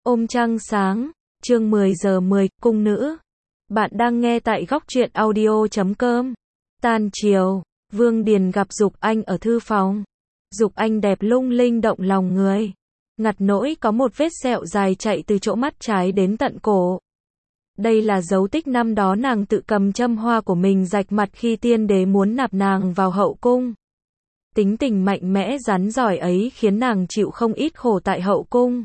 Ôm trăng sáng, chương 10 giờ 10, cung nữ. Bạn đang nghe tại góc truyện audio.com. Tan chiều, Vương Điền gặp Dục Anh ở thư phòng. Dục Anh đẹp lung linh động lòng người. Ngặt nỗi có một vết sẹo dài chạy từ chỗ mắt trái đến tận cổ. Đây là dấu tích năm đó nàng tự cầm châm hoa của mình rạch mặt khi tiên đế muốn nạp nàng vào hậu cung. Tính tình mạnh mẽ rắn giỏi ấy khiến nàng chịu không ít khổ tại hậu cung.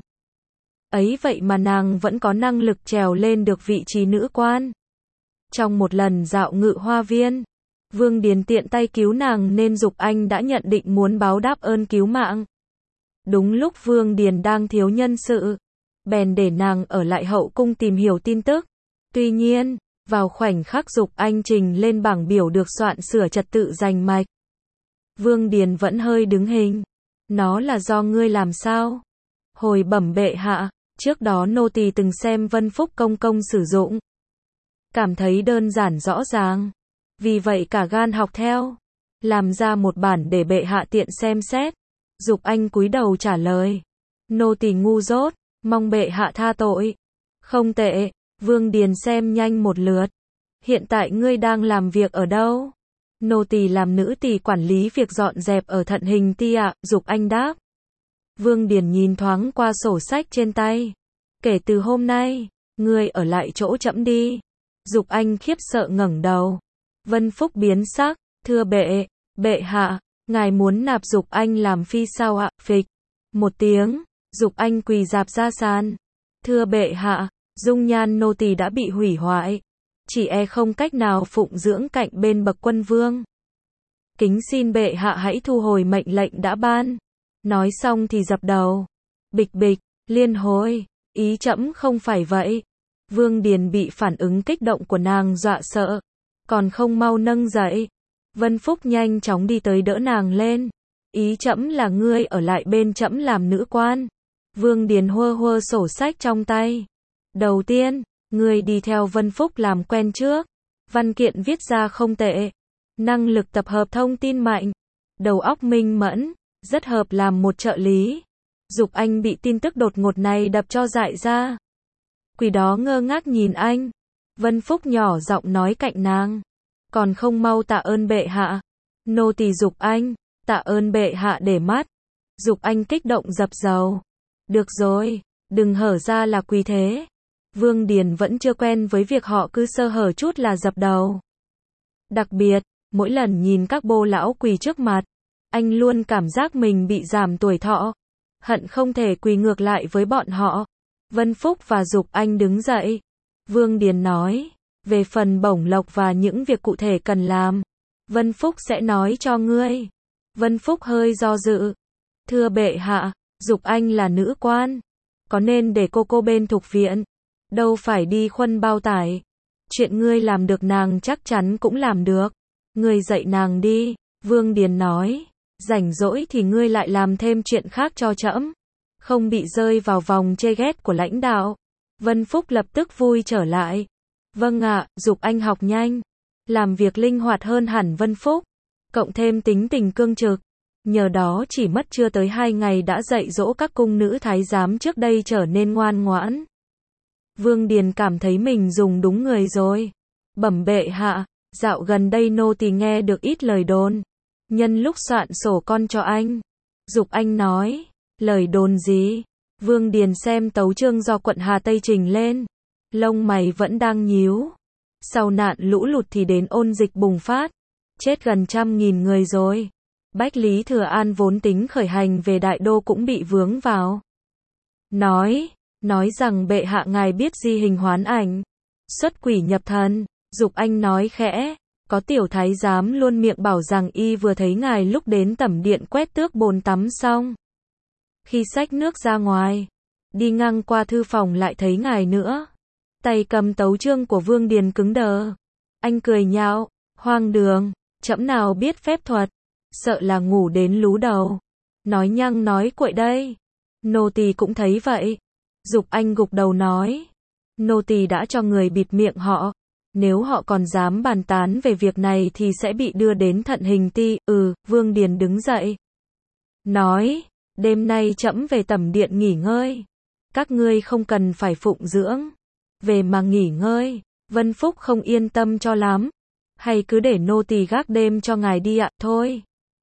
Ấy vậy mà nàng vẫn có năng lực trèo lên được vị trí nữ quan. Trong một lần dạo ngự hoa viên, Vương Điền tiện tay cứu nàng nên Dục Anh đã nhận định muốn báo đáp ơn cứu mạng. Đúng lúc Vương Điền đang thiếu nhân sự, bèn để nàng ở lại hậu cung tìm hiểu tin tức. Tuy nhiên, vào khoảnh khắc Dục Anh trình lên bảng biểu được soạn sửa trật tự rành mạch, Vương Điền vẫn hơi đứng hình. Nó là do ngươi làm sao? Hồi bẩm bệ hạ, trước đó nô tỳ từng xem Vân Phúc công công sử dụng. Cảm thấy đơn giản rõ ràng. Vì vậy cả gan học theo. Làm ra một bản để bệ hạ tiện xem xét. Dục Anh cúi đầu trả lời. Nô tỳ ngu dốt, mong bệ hạ tha tội. Không tệ, Vương Điền xem nhanh một lượt. Hiện tại ngươi đang làm việc ở đâu? Nô tỳ làm nữ tỳ quản lý việc dọn dẹp ở Thận Hình Ti ạ, Dục Anh đáp. Vương Điền nhìn thoáng qua sổ sách trên tay. Kể từ hôm nay, ngươi ở lại chỗ trẫm đi. Dục Anh khiếp sợ ngẩng đầu. Vân Phúc biến sắc, thưa bệ hạ, ngài muốn nạp Dục Anh làm phi sao ạ? Phịch. Một tiếng, Dục Anh quỳ rạp ra sàn. Thưa bệ hạ, dung nhan nô tỳ đã bị hủy hoại. Chỉ e không cách nào phụng dưỡng cạnh bên bậc quân vương. Kính xin bệ hạ hãy thu hồi mệnh lệnh đã ban. Nói xong thì dập đầu. Bịch bịch, liên hồi, ý trẫm không phải vậy. Vương Điền bị phản ứng kích động của nàng dọa sợ. Còn không mau nâng dậy. Vân Phúc nhanh chóng đi tới đỡ nàng lên. Ý trẫm là ngươi ở lại bên trẫm làm nữ quan. Vương Điền hơ sổ sách trong tay. Đầu tiên, ngươi đi theo Vân Phúc làm quen trước. Văn kiện viết ra không tệ. Năng lực tập hợp thông tin mạnh. Đầu óc minh mẫn. Rất hợp làm một trợ lý. Dục Anh bị tin tức đột ngột này đập cho dại ra. Quỷ đó ngơ ngác nhìn anh. Vân Phúc nhỏ giọng nói cạnh nàng. Còn không mau tạ ơn bệ hạ. Nô tỳ Dục Anh, tạ ơn bệ hạ để mắt. Dục Anh kích động dập dầu. Được rồi, đừng hở ra là quỳ thế. Vương Điền vẫn chưa quen với việc họ cứ sơ hở chút là dập đầu. Đặc biệt, mỗi lần nhìn các bô lão quỳ trước mặt, anh luôn cảm giác mình bị giảm tuổi thọ. Hận không thể quỳ ngược lại với bọn họ. Vân Phúc và Dục Anh đứng dậy. Vương Điền nói, về phần bổng lộc và những việc cụ thể cần làm, Vân Phúc sẽ nói cho ngươi. Vân Phúc hơi do dự. Thưa bệ hạ, Dục Anh là nữ quan. Có nên để cô bên thuộc viện. Đâu phải đi khuân bao tải. Chuyện ngươi làm được nàng chắc chắn cũng làm được. Ngươi dạy nàng đi. Vương Điền nói. Rảnh rỗi thì ngươi lại làm thêm chuyện khác cho trẫm. Không bị rơi vào vòng chê ghét của lãnh đạo. Vân Phúc lập tức vui trở lại. Vâng ạ, Dục Anh học nhanh. Làm việc linh hoạt hơn hẳn Vân Phúc. Cộng thêm tính tình cương trực. Nhờ đó chỉ mất chưa tới 2 ngày đã dạy dỗ các cung nữ thái giám trước đây trở nên ngoan ngoãn. Vương Điền cảm thấy mình dùng đúng người rồi. Bẩm bệ hạ, dạo gần đây nô tỳ nghe được ít lời đồn. Nhân lúc soạn sổ con cho anh. Dục Anh nói, lời đồn gì? Vương Điền xem tấu chương do quận Hà Tây trình lên. Lông mày vẫn đang nhíu. Sau nạn lũ lụt thì đến ôn dịch bùng phát. Chết gần 100.000 người rồi. Bách Lý Thừa An vốn tính khởi hành về Đại Đô cũng bị vướng vào. Nói rằng bệ hạ ngài biết di hình hoán ảnh. Xuất quỷ nhập thần. Dục Anh nói khẽ. Có tiểu thái giám luôn miệng bảo rằng y vừa thấy ngài lúc đến tẩm điện quét tước bồn tắm xong. Khi xách nước ra ngoài, đi ngang qua thư phòng lại thấy ngài nữa. Tay cầm tấu chương của Vương Điền cứng đờ. Anh cười nhạo, hoang đường, trẫm nào biết phép thuật, sợ là ngủ đến lú đầu. Nói nhăng nói cuội đây. Nô tỳ cũng thấy vậy. Dục Anh gục đầu nói. Nô tỳ đã cho người bịt miệng họ. Nếu họ còn dám bàn tán về việc này thì sẽ bị đưa đến Thận Hình Ti. Vương Điền đứng dậy. Nói, đêm nay trẫm về tẩm điện nghỉ ngơi. các ngươi không cần phải phụng dưỡng. Về mà nghỉ ngơi. Vân Phúc không yên tâm cho lắm. Hay cứ để nô tỳ gác đêm cho ngài đi ạ, thôi.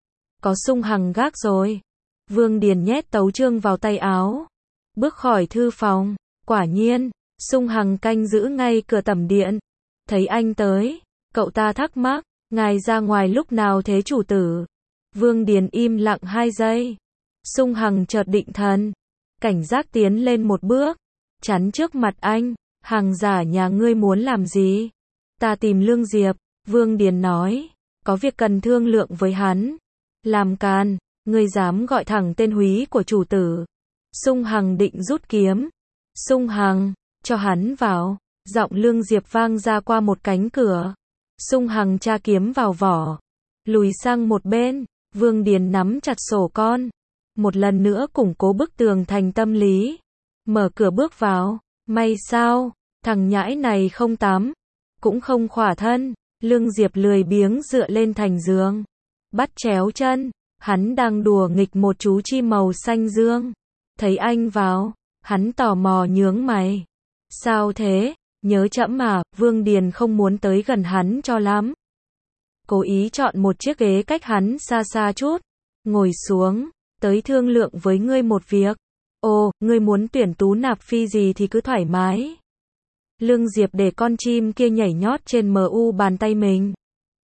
Có Sung Hằng gác rồi. Vương Điền nhét tấu chương vào tay áo. Bước khỏi thư phòng. Quả nhiên, Sung Hằng canh giữ ngay cửa tẩm điện. Thấy anh tới, cậu ta thắc mắc, ngài ra ngoài lúc nào thế chủ tử? Vương Điền im lặng 2 giây. Sung Hằng chợt định thần, cảnh giác tiến lên một bước, chắn trước mặt anh. Hằng giả nhà ngươi muốn làm gì? Ta tìm Lương Diệp, Vương Điền nói, có việc cần thương lượng với hắn. Làm càn, ngươi dám gọi thẳng tên húy của chủ tử. Sung Hằng định rút kiếm. Sung Hằng, cho hắn vào. Giọng Lương Diệp vang ra qua một cánh cửa. Sung Hằng tra kiếm vào vỏ, lùi sang một bên. Vương Điền nắm chặt sổ con, một lần nữa củng cố bức tường thành tâm lý. Mở cửa bước vào. May sao, thằng nhãi này không tắm, cũng không khỏa thân. Lương Diệp lười biếng dựa lên thành giường, bắt chéo chân. Hắn đang đùa nghịch một chú chim màu xanh dương. Thấy anh vào, hắn tò mò nhướng mày. Sao thế? Nhớ trẫm mà. Vương Điền không muốn tới gần hắn cho lắm. Cố ý chọn một chiếc ghế cách hắn xa xa chút. Ngồi xuống, tới thương lượng với ngươi một việc. Ồ, ngươi muốn tuyển tú nạp phi gì thì cứ thoải mái. Lương Diệp để con chim kia nhảy nhót trên mu bàn tay mình.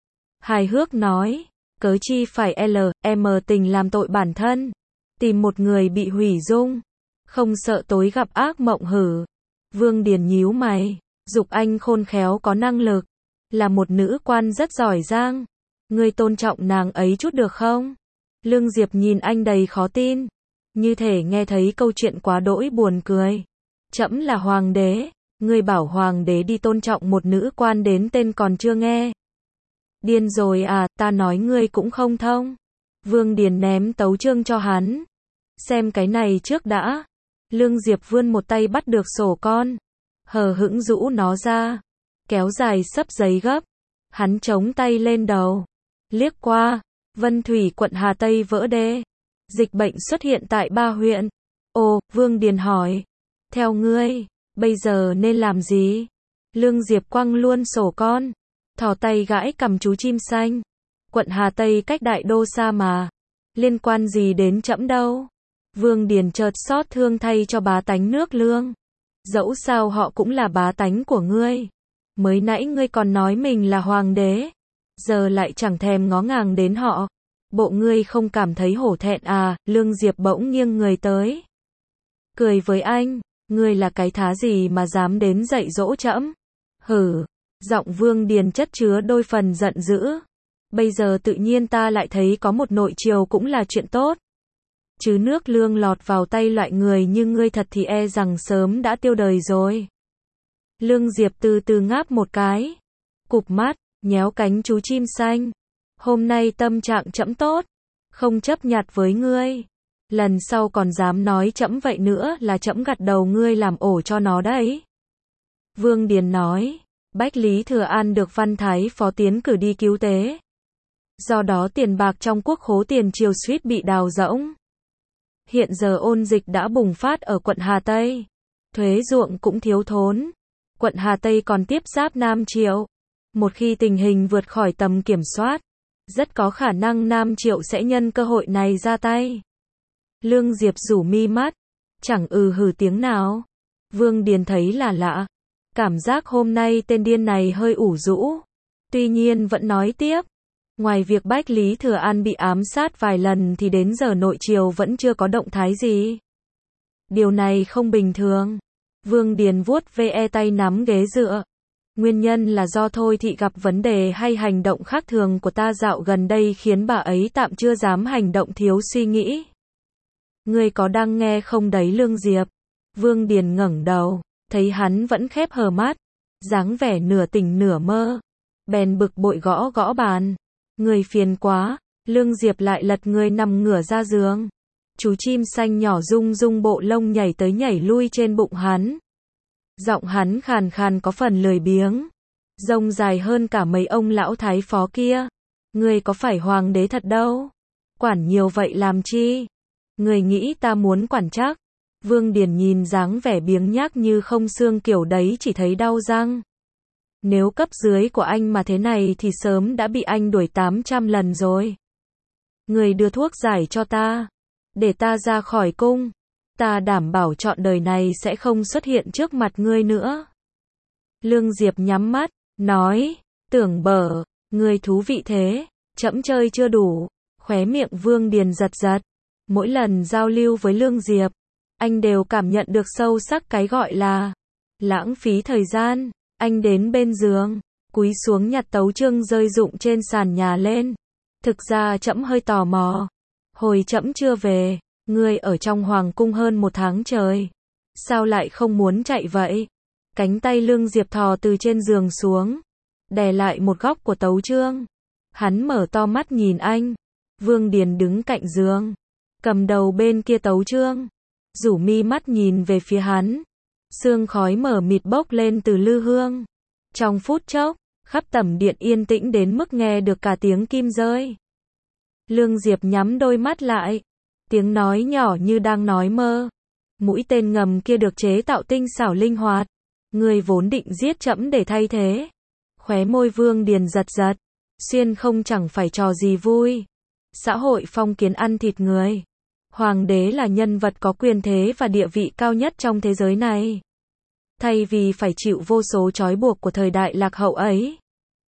Hài hước nói, cớ chi phải LM tình làm tội bản thân. Tìm một người bị hủy dung, không sợ tối gặp ác mộng hử. Vương Điền nhíu mày, Dục Anh khôn khéo có năng lực, là một nữ quan rất giỏi giang. Ngươi tôn trọng nàng ấy chút được không? Lương Diệp nhìn anh đầy khó tin, như thể nghe thấy câu chuyện quá đỗi buồn cười. Trẫm là hoàng đế, ngươi bảo hoàng đế đi tôn trọng một nữ quan đến tên còn chưa nghe. Điên rồi à, ta nói ngươi cũng không thông. Vương Điền ném tấu chương cho hắn. Xem cái này trước đã. Lương Diệp vươn một tay bắt được sổ con, hờ hững rũ nó ra, kéo dài xấp giấy gấp. Hắn chống tay lên đầu, liếc qua. Vân Thủy quận Hà Tây vỡ đê. Dịch bệnh xuất hiện tại 3 huyện. Ồ, Vương Điền hỏi. Theo ngươi, bây giờ nên làm gì? Lương Diệp quăng luôn sổ con, thò tay gãi cầm chú chim xanh. Quận Hà Tây cách đại đô xa mà. Liên quan gì đến trẫm đâu? Vương Điền chợt xót thương thay cho bá tánh nước Lương. Dẫu sao họ cũng là bá tánh của ngươi. Mới nãy ngươi còn nói mình là hoàng đế, giờ lại chẳng thèm ngó ngàng đến họ. Bộ ngươi không cảm thấy hổ thẹn à? Lương Diệp bỗng nghiêng người tới, cười với anh. Ngươi là cái thá gì mà dám đến dạy dỗ trẫm? Hử. Giọng Vương Điền chất chứa đôi phần giận dữ. Bây giờ tự nhiên ta lại thấy có một nội triều cũng là chuyện tốt. Chứ nước Lương lọt vào tay loại người như ngươi thật thì e rằng sớm đã tiêu đời rồi. Lương Diệp từ từ ngáp một cái, cụp mắt, nhéo cánh chú chim xanh. Hôm nay tâm trạng trẫm tốt, không chấp nhặt với ngươi. Lần sau còn dám nói trẫm vậy nữa là trẫm gặt đầu ngươi làm ổ cho nó đấy. Vương Điền nói, Bách Lý Thừa An được Văn Thái Phó tiến cử đi cứu tế. Do đó tiền bạc trong quốc khố tiền triều suýt bị đào rỗng. Hiện giờ ôn dịch đã bùng phát ở quận Hà Tây. Thuế ruộng cũng thiếu thốn. Quận Hà Tây còn tiếp giáp Nam Triệu. Một khi tình hình vượt khỏi tầm kiểm soát, rất có khả năng Nam Triệu sẽ nhân cơ hội này ra tay. Lương Diệp rủ mi mắt, chẳng hử tiếng nào. Vương Điền thấy là lạ. Cảm giác hôm nay tên điên này hơi ủ rũ. Tuy nhiên vẫn nói tiếp. Ngoài việc Bách Lý Thừa An bị ám sát vài lần thì đến giờ nội triều vẫn chưa có động thái gì. Điều này không bình thường. Vương Điền vuốt ve tay nắm ghế dựa. Nguyên nhân là do Thôi Thị gặp vấn đề hay hành động khác thường của ta dạo gần đây khiến bà ấy tạm chưa dám hành động thiếu suy nghĩ. Ngươi có đang nghe không đấy Lương Diệp? Vương Điền ngẩng đầu, thấy hắn vẫn khép hờ mắt, dáng vẻ nửa tỉnh nửa mơ. Bèn bực bội gõ gõ bàn. Người phiền quá. Lương Diệp lại lật người nằm ngửa ra giường. Chú chim xanh nhỏ rung rung bộ lông nhảy tới nhảy lui trên bụng hắn. Giọng hắn khàn khàn có phần lười biếng, rông dài hơn cả mấy ông lão thái phó kia. Ngươi có phải hoàng đế thật đâu? Quản nhiều vậy làm chi? Ngươi nghĩ ta muốn quản chắc? Vương Điền nhìn dáng vẻ biếng nhác như không xương kiểu đấy chỉ thấy đau răng. Nếu cấp dưới của anh mà thế này thì sớm đã bị anh đuổi 800 lần rồi. Người đưa thuốc giải cho ta, để ta ra khỏi cung. Ta đảm bảo trọn đời này sẽ không xuất hiện trước mặt ngươi nữa. Lương Diệp nhắm mắt, nói, tưởng bở, ngươi thú vị thế, trẫm chơi chưa đủ. Khóe miệng Vương Điền giật giật. Mỗi lần giao lưu với Lương Diệp, anh đều cảm nhận được sâu sắc cái gọi là lãng phí thời gian. Anh đến bên giường, cúi xuống nhặt tấu chương rơi rụng trên sàn nhà lên. Thực ra trẫm hơi tò mò. Hồi trẫm chưa về, ngươi ở trong hoàng cung hơn 1 tháng trời. Sao lại không muốn chạy vậy? Cánh tay Lương Diệp thò từ trên giường xuống, đè lại một góc của tấu chương. Hắn mở to mắt nhìn anh. Vương Điền đứng cạnh giường, cầm đầu bên kia tấu chương, rủ mi mắt nhìn về phía hắn. Sương khói mờ mịt bốc lên từ lư hương. Trong phút chốc, khắp tẩm điện yên tĩnh đến mức nghe được cả tiếng kim rơi. Lương Diệp nhắm đôi mắt lại, tiếng nói nhỏ như đang nói mơ. Mũi tên ngầm kia được chế tạo tinh xảo linh hoạt. Người vốn định giết trẫm để thay thế. Khóe môi Vương Điền giật giật. Xuyên không chẳng phải trò gì vui. Xã hội phong kiến ăn thịt người. Hoàng đế là nhân vật có quyền thế và địa vị cao nhất trong thế giới này. Thay vì phải chịu vô số trói buộc của thời đại lạc hậu ấy,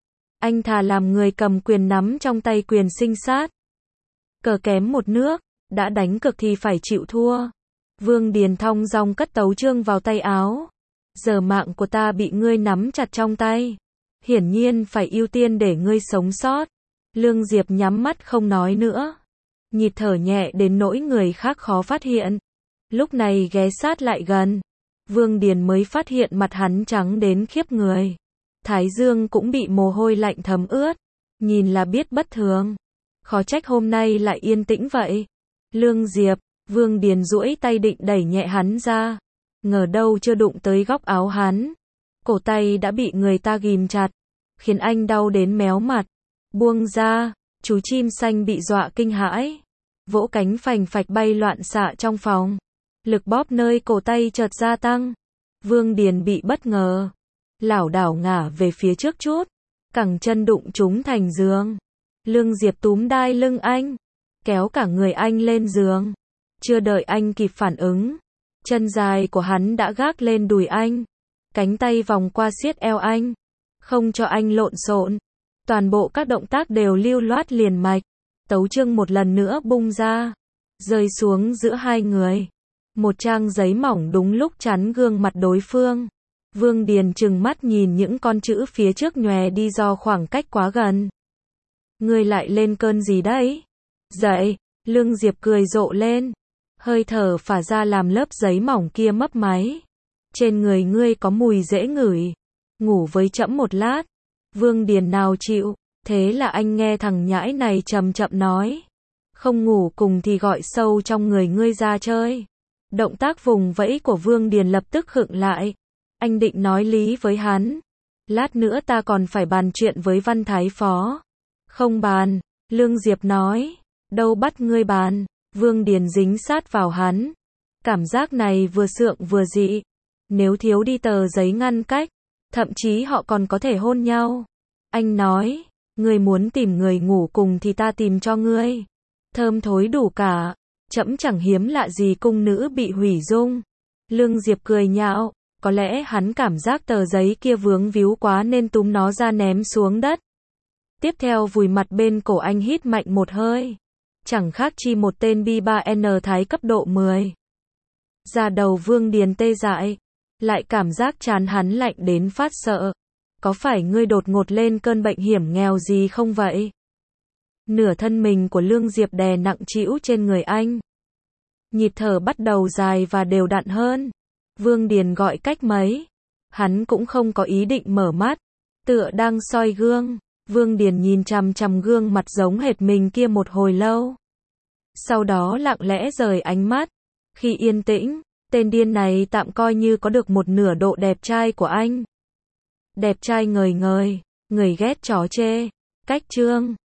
anh thà làm người cầm quyền nắm trong tay quyền sinh sát. Cờ kém một nước, đã đánh cược thì phải chịu thua. Vương Điền thong dong cất tấu chương vào tay áo. Giờ mạng của ta bị ngươi nắm chặt trong tay. Hiển nhiên phải ưu tiên để ngươi sống sót. Lương Diệp nhắm mắt không nói nữa. Nhịp thở nhẹ đến nỗi người khác khó phát hiện. Lúc này ghé sát lại gần. Vương Điền mới phát hiện mặt hắn trắng đến khiếp người. Thái dương cũng bị mồ hôi lạnh thấm ướt. Nhìn là biết bất thường. Khó trách hôm nay lại yên tĩnh vậy. Lương Diệp, Vương Điền duỗi tay định đẩy nhẹ hắn ra. Ngờ đâu chưa đụng tới góc áo hắn. Cổ tay đã bị người ta ghìm chặt. Khiến anh đau đến méo mặt. Buông ra, chú chim xanh bị dọa kinh hãi. Vỗ cánh phành phạch bay loạn xạ trong phòng. Lực bóp nơi cổ tay chợt gia tăng. Vương Điền bị bất ngờ. Lảo đảo ngả về phía trước chút. Cẳng chân đụng trúng thành giường. Lương Diệp túm đai lưng anh. Kéo cả người anh lên giường. Chưa đợi anh kịp phản ứng. Chân dài của hắn đã gác lên đùi anh. Cánh tay vòng qua siết eo anh. Không cho anh lộn xộn. Toàn bộ các động tác đều lưu loát liền mạch. Tấu chương một lần nữa bung ra. Rơi xuống giữa hai người. Một trang giấy mỏng đúng lúc chắn gương mặt đối phương. Vương Điền trừng mắt nhìn những con chữ phía trước nhòe đi do khoảng cách quá gần. Ngươi lại lên cơn gì đấy? Dậy, Lương Diệp cười rộ lên. Hơi thở phả ra làm lớp giấy mỏng kia mấp máy. Trên người ngươi có mùi dễ ngửi. Ngủ với trẫm một lát. Vương Điền nào chịu. Thế là anh nghe thằng nhãi này chậm chậm nói. Không ngủ cùng thì gọi sâu trong người ngươi ra chơi. Động tác vùng vẫy của Vương Điền lập tức khựng lại. Anh định nói lý với hắn. Lát nữa ta còn phải bàn chuyện với Văn Thái Phó. Không bàn, Lương Diệp nói. Đâu bắt ngươi bàn. Vương Điền dính sát vào hắn. Cảm giác này vừa sượng vừa dị. Nếu thiếu đi tờ giấy ngăn cách, thậm chí họ còn có thể hôn nhau. Anh nói, ngươi muốn tìm người ngủ cùng thì ta tìm cho ngươi. Thơm thối đủ cả. Trẫm chẳng hiếm lạ gì cung nữ bị hủy dung. Lương Diệp cười nhạo. Có lẽ hắn cảm giác tờ giấy kia vướng víu quá nên túm nó ra ném xuống đất. Tiếp theo vùi mặt bên cổ anh hít mạnh một hơi. Chẳng khác chi một tên B3N thái cấp độ 10. Da đầu Vương Điền tê dại. Lại cảm giác trán hắn lạnh đến phát sợ. Có phải ngươi đột ngột lên cơn bệnh hiểm nghèo gì không vậy? Nửa thân mình của Lương Diệp đè nặng trĩu trên người anh. Nhịp thở bắt đầu dài và đều đặn hơn. Vương Điền gọi cách mấy. Hắn cũng không có ý định mở mắt. Tựa đang soi gương. Vương Điền nhìn chằm chằm gương mặt giống hệt mình kia một hồi lâu. Sau đó lặng lẽ rời ánh mắt. Khi yên tĩnh, tên điên này tạm coi như có được một nửa độ đẹp trai của anh. Đẹp trai ngời ngời, người ghét chó chê. Cách chương